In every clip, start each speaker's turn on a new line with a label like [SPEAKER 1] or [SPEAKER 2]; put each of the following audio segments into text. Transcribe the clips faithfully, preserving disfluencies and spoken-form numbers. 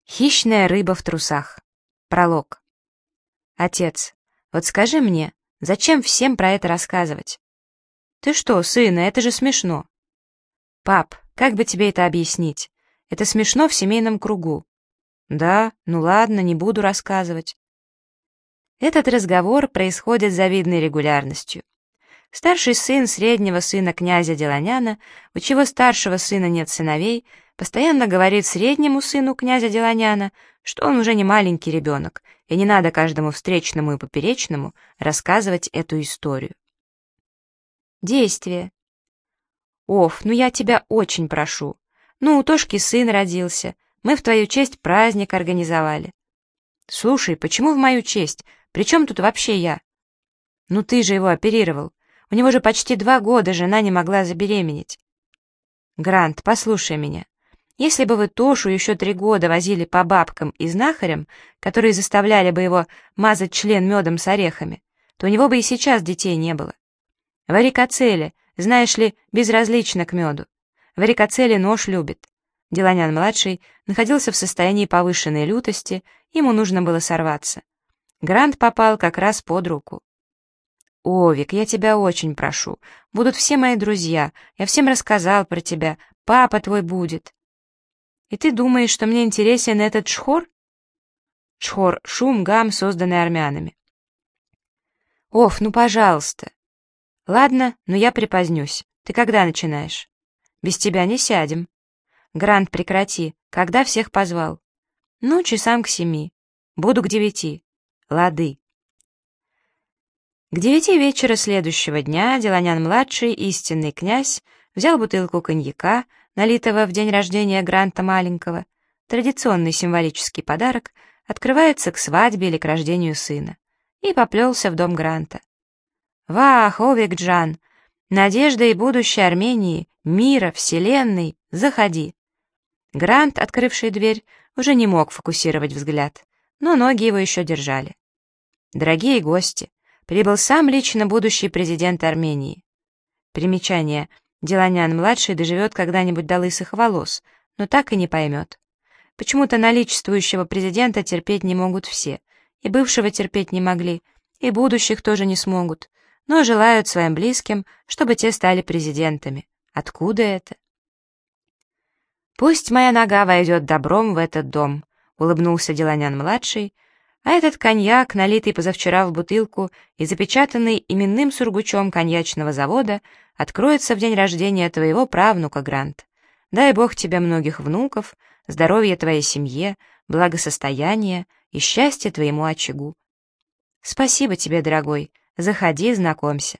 [SPEAKER 1] Хищная рыба в трусах. Пролог. Отец, вот скажи мне, зачем всем про это рассказывать? Ты что, сына, это же смешно. Пап, как бы тебе это объяснить? Это смешно в семейном кругу. Да, ну ладно, не буду рассказывать. Этот разговор происходит с завидной регулярностью. Старший сын среднего сына князя Деланяна, у чего старшего сына нет сыновей, постоянно говорит среднему сыну князя Деланяна, что он уже не маленький ребенок, и не надо каждому встречному и поперечному рассказывать эту историю. Действие. Оф, ну я тебя очень прошу. Ну, у Тошки сын родился, мы в твою честь праздник организовали. Слушай, почему в мою честь? При чем тут вообще я? Ну ты же его оперировал. У него же почти два года жена не могла забеременеть. Грант, послушай меня. Если бы вы Тошу еще три года возили по бабкам и знахарям, которые заставляли бы его мазать член медом с орехами, то у него бы и сейчас детей не было. Варикоцеле, знаешь ли, безразлично к меду. Варикоцеле нож любит. Деланян-младший находился в состоянии повышенной лютости, ему нужно было сорваться. Грант попал как раз под руку. «Овик, я тебя очень прошу. Будут все мои друзья. Я всем рассказал про тебя. Папа твой будет». «И ты думаешь, что мне интересен этот чхор?» Чхор — шум, гам, созданный армянами. «Оф, ну пожалуйста». «Ладно, но я припозднюсь. Ты когда начинаешь?» «Без тебя не сядем». «Грант, прекрати. Когда всех позвал?» «Ну, часам к семи. Буду к девяти». «Лады». К девяти вечера следующего дня Деланян-младший, истинный князь, взял бутылку коньяка, налитого в день рождения Гранта маленького, традиционный символический подарок, открывается к свадьбе или к рождению сына, и поплелся в дом Гранта. «Вах, Овик Джан! Надежда и будущее Армении, мира, вселенной, заходи!» Грант, открывший дверь, уже не мог фокусировать взгляд, но ноги его еще держали. «Дорогие гости! Прибыл сам лично будущий президент Армении». Примечание. Деланян-младший доживет когда-нибудь до лысых волос, но так и не поймет. Почему-то наличествующего президента терпеть не могут все, и бывшего терпеть не могли, и будущих тоже не смогут, но желают своим близким, чтобы те стали президентами. Откуда это? «Пусть моя нога войдет добром в этот дом», — улыбнулся Деланян-младший, а этот коньяк, налитый позавчера в бутылку и запечатанный именным сургучом коньячного завода, откроется в день рождения твоего правнука, Грант. Дай Бог тебе многих внуков, здоровья твоей семье, благосостояния и счастья твоему очагу. Спасибо тебе, дорогой. Заходи, знакомься.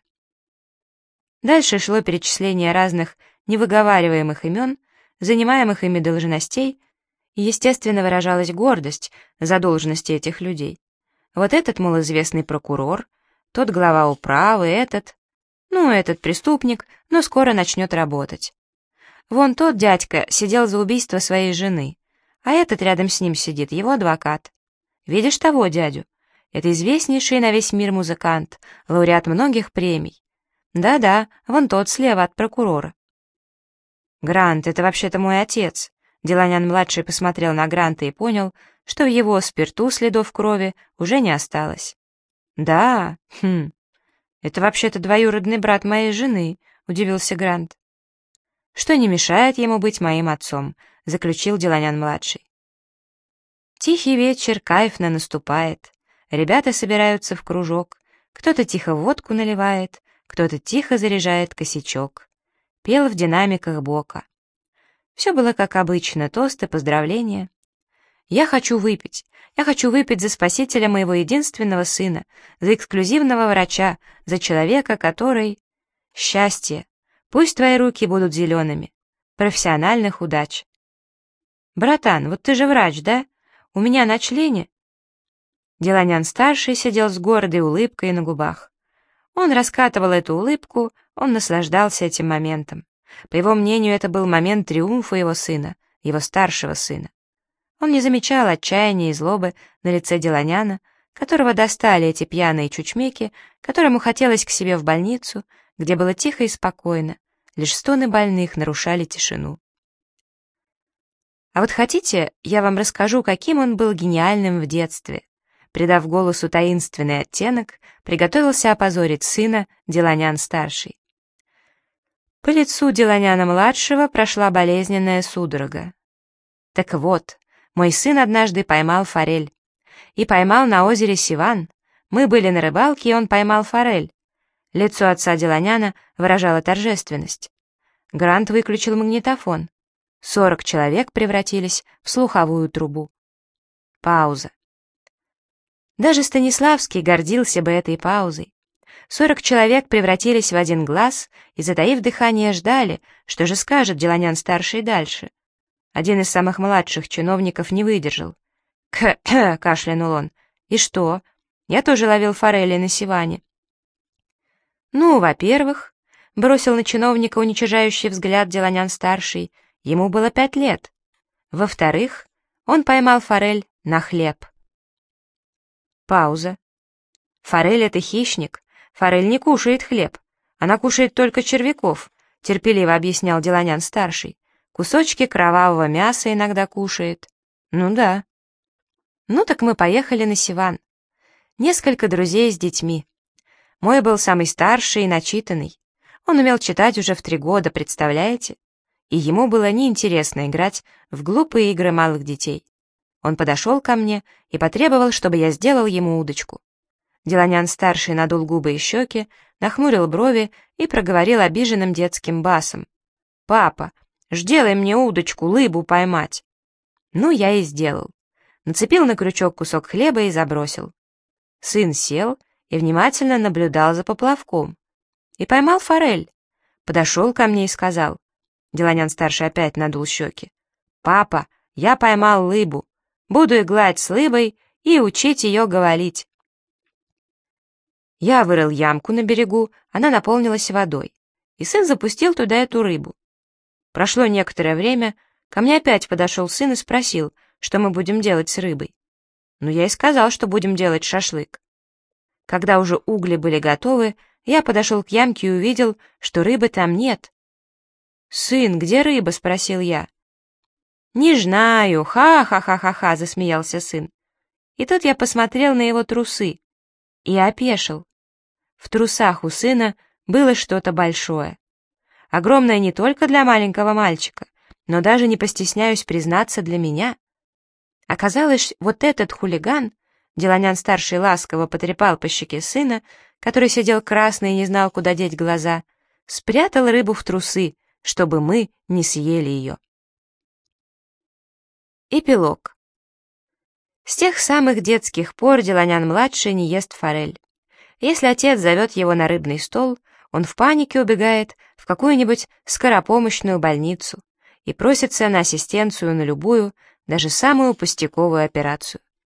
[SPEAKER 1] Дальше шло перечисление разных невыговариваемых имен, занимаемых ими должностей, и, естественно, выражалась гордость за должности этих людей. Вот этот, мол, известный прокурор, тот глава управы, этот... Ну, этот преступник, но скоро начнет работать. Вон тот дядька сидел за убийство своей жены, а этот рядом с ним сидит, его адвокат. Видишь того дядю? Это известнейший на весь мир музыкант, лауреат многих премий. Да-да, вон тот слева от прокурора. Грант, это вообще-то мой отец. Деланян-младший посмотрел на Гранта и понял, что в его спирту следов крови уже не осталось. «Да, хм, это вообще-то двоюродный брат моей жены», — удивился Грант. «Что не мешает ему быть моим отцом», — заключил Деланян-младший. Тихий вечер кайфно наступает. Ребята собираются в кружок. Кто-то тихо водку наливает, кто-то тихо заряжает косячок. Пел в динамиках Бока. Все было как обычно, тосты, поздравления. «Я хочу выпить. Я хочу выпить за спасителя моего единственного сына, за эксклюзивного врача, за человека, который... Счастье. Пусть твои руки будут зелеными. Профессиональных удач». «Братан, вот ты же врач, да? У меня на члене...» Деланян-старший сидел с гордой улыбкой на губах. Он раскатывал эту улыбку, он наслаждался этим моментом. По его мнению, это был момент триумфа его сына, его старшего сына. Он не замечал отчаяния и злобы на лице Деланяна, которого достали эти пьяные чучмеки, которому хотелось к себе в больницу, где было тихо и спокойно, лишь стоны больных нарушали тишину. А вот хотите, я вам расскажу, каким он был гениальным в детстве? Придав голосу таинственный оттенок, приготовился опозорить сына Деланян-старший. По лицу Деланяна-младшего прошла болезненная судорога. Так вот, мой сын однажды поймал форель. И поймал на озере Сиван. Мы были на рыбалке, и он поймал форель. Лицо отца Деланяна выражало торжественность. Грант выключил магнитофон. Сорок человек превратились в слуховую трубу. Пауза. Даже Станиславский гордился бы этой паузой. Сорок человек превратились в один глаз и, затаив дыхание, ждали, что же скажет Деланян-старший дальше. Один из самых младших чиновников не выдержал. «Кх-кх!» — кашлянул он. «И что? Я тоже ловил форели на Сиване». «Ну, во-первых», — бросил на чиновника уничижающий взгляд Деланян-старший, ему было пять лет. «Во-вторых, он поймал форель на хлеб». Пауза. «Форель — это хищник. Форель не кушает хлеб. Она кушает только червяков», — терпеливо объяснял Деланян-старший. «Кусочки кровавого мяса иногда кушает». «Ну да». «Ну так мы поехали на Сиван. Несколько друзей с детьми. Мой был самый старший и начитанный. Он умел читать уже в три года, представляете? И ему было неинтересно играть в глупые игры малых детей. Он подошел ко мне и потребовал, чтобы я сделал ему удочку. Деланян-старший надул губы и щеки, нахмурил брови и проговорил обиженным детским басом. «Папа, ж делай мне удочку, лыбу поймать». Ну, я и сделал. Нацепил на крючок кусок хлеба и забросил. Сын сел и внимательно наблюдал за поплавком. И поймал форель. Подошел ко мне и сказал. Деланян-старший опять надул щеки. «Папа, я поймал лыбу. Буду иглать с лыбой и учить ее говорить». Я вырыл ямку на берегу, она наполнилась водой, и сын запустил туда эту рыбу. Прошло некоторое время, ко мне опять подошел сын и спросил, что мы будем делать с рыбой. Ну, я и сказал, что будем делать шашлык. Когда уже угли были готовы, я подошел к ямке и увидел, что рыбы там нет. «Сын, где рыба?» — спросил я. «Не знаю, ха-ха-ха-ха-ха», — засмеялся сын. И тут я посмотрел на его трусы и опешил. В трусах у сына было что-то большое. Огромное не только для маленького мальчика, но даже, не постесняюсь признаться, для меня. Оказалось, вот этот хулиган, Деланян-старший ласково потрепал по щеке сына, который сидел красный и не знал, куда деть глаза, спрятал рыбу в трусы, чтобы мы не съели ее. Эпилог. С тех самых детских пор Деланян-младший не ест форель. Если отец зовет его на рыбный стол, он в панике убегает в какую-нибудь скоропомощную больницу и просится на ассистенцию на любую, даже самую пустяковую операцию.